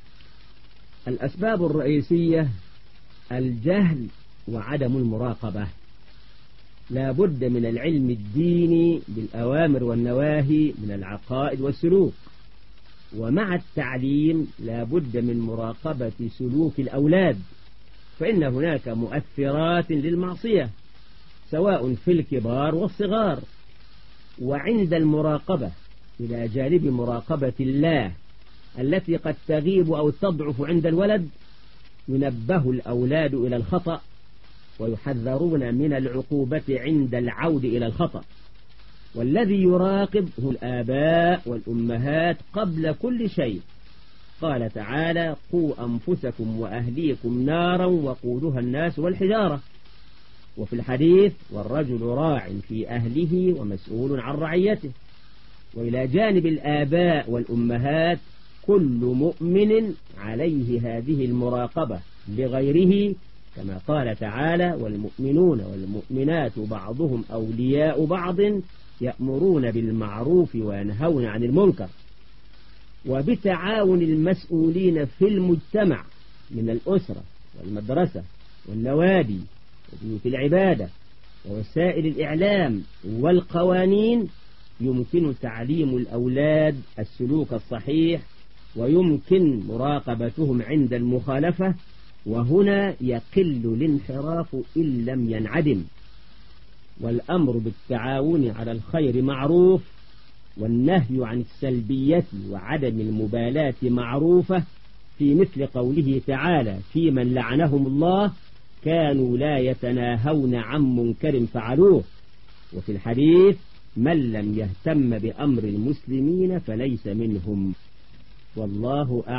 الأسباب الرئيسية الجهل وعدم المراقبة. لا بد من العلم الديني بالأوامر والنواهي من العقائد والسلوك، ومع التعليم لا بد من مراقبة سلوك الأولاد، فإن هناك مؤثرات للمعصية سواء في الكبار والصغار، وعند المراقبة إلى جانب مراقبة الله التي قد تغيب أو تضعف عند الولد ينبه الأولاد إلى الخطأ ويحذرون من العقوبة عند العود إلى الخطأ. والذي يراقب هو الآباء والأمهات قبل كل شيء. قال تعالى: قوا أنفسكم وأهليكم نارا وقودها الناس والحجارة. وفي الحديث: والرجل راع في أهله ومسؤول عن رعيته. وإلى جانب الآباء والأمهات كل مؤمن عليه هذه المراقبة لغيره، كما قال تعالى: والمؤمنون والمؤمنات بعضهم أولياء بعض يأمرون بالمعروف وينهون عن المنكر. وبتعاون المسؤولين في المجتمع من الأسرة والمدرسة والنوادي وبيوت العبادة ووسائل الإعلام والقوانين يمكن تعليم الأولاد السلوك الصحيح، ويمكن مراقبتهم عند المخالفة، وهنا يقل الانحراف إن لم ينعدم. والأمر بالتعاون على الخير معروف، والنهي عن السلبية وعدم المبالاة معروفة، في مثل قوله تعالى: في من لعنهم الله كانوا لا يتناهون عن منكر فعلوه. وفي الحديث: من لم يهتم بأمر المسلمين فليس منهم، والله أعلم.